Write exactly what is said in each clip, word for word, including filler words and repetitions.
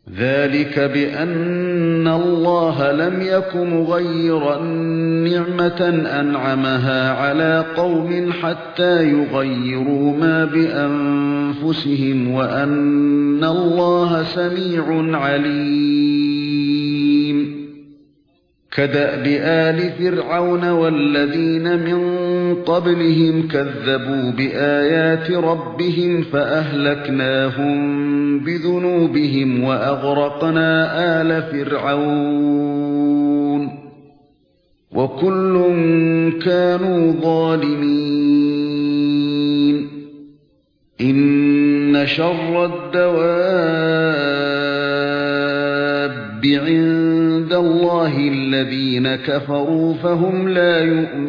ذَلِكَ بِأَنَّ اللَّهَ لَمْ يَكُ مُغَيِّرًا نِعْمَةً أَنْعَمَهَا عَلَى قَوْمٍ حَتَّى يُغَيِّرُوا مَا بِأَنفُسِهِمْ وَأَنَّ اللَّهَ سَمِيعٌ عَلِيمٌ. كَدَأْبِ آلِ فِرْعَوْنَ وَالَّذِينَ مِن قَبْلِهِمْ كَذَّبُوا بِآيَاتِ رَبِّهِمْ فَأَهْلَكْنَاهُم بِذُنُوبِهِمْ وَأَغْرَقْنَا آلَ فِرْعَوْنَ وَكُلٌّ كَانُوا ظَالِمِينَ. إِنَّ شَرَّ الدَّوَابِّ عِندَ اللَّهِ الَّذِينَ كَفَرُوا فَهُمْ لَا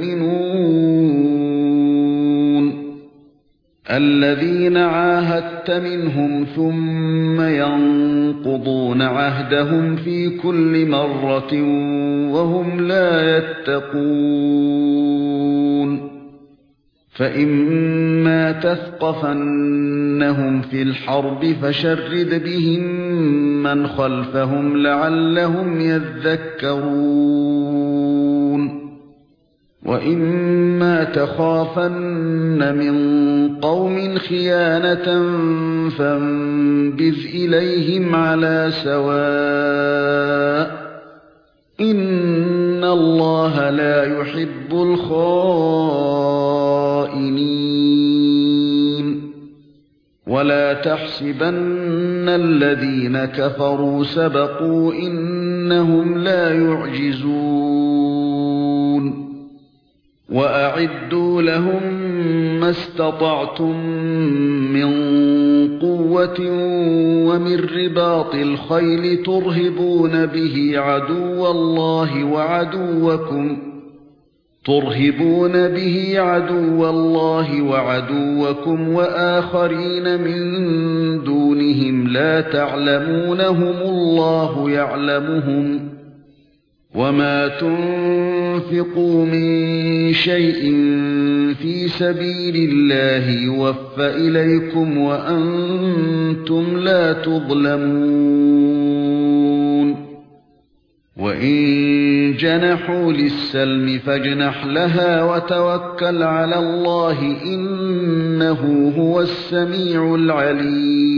يُؤْمِنُونَ. الَّذِينَ عَاهَدتَّ مِنْهُمْ ثُمَّ يَنقُضُونَ عَهْدَهُمْ فِي كُلِّ مَرَّةٍ وَهُمْ لَا يَتَّقُونَ. فَإِمَّا تَثْقَفَنَّهُمْ فِي الْحَرْبِ فَشَرِّدْ بِهِمْ مَنْ خَلْفَهُمْ لَعَلَّهُمْ يَذَّكَّرُونَ. وَإِمَّا تَخَافَنَّ مِنْ قَوْمٍ خِيَانَةً فَانبِذْ إِلَيْهِمْ عَلَى سَوَاءٍ. إِنَّ اللَّهَ لَا يُحِبُّ الْخَائِنِينَ. وَلَا تَحْسَبَنَّ الَّذِينَ كَفَرُوا سَبَقُوا إِنَّهُمْ لَا يُعْجِزُونَ. وَأَعِدُّوا لَهُم مَّا اسْتَطَعْتُم مِّن قُوَّةٍ وَمِن رِّبَاطِ الْخَيْلِ تُرْهِبُونَ بِهِ عَدُوَّ اللَّهِ وَعَدُوَّكُمْ تُرْهِبُونَ بِهِ عَدُوَّ اللَّهِ وَعَدُوَّكُمْ وَآخَرِينَ مِن دُونِهِمْ لَا تَعْلَمُونَهُمُ اللَّهُ يَعْلَمُهُمْ. وَمَا تُنفِقُوا مِن شَيْءٍ فِي سَبِيلِ اللَّهِ يُوَفَّ إِلَيْكُمْ وَأَنتُمْ لَا تُظْلَمُونَ. وَإِن جَنَحُوا لِلسَّلْمِ فَاجْنَحْ لَهَا وَتَوَكَّلْ عَلَى اللَّهِ إِنَّهُ هُوَ السَّمِيعُ الْعَلِيمُ.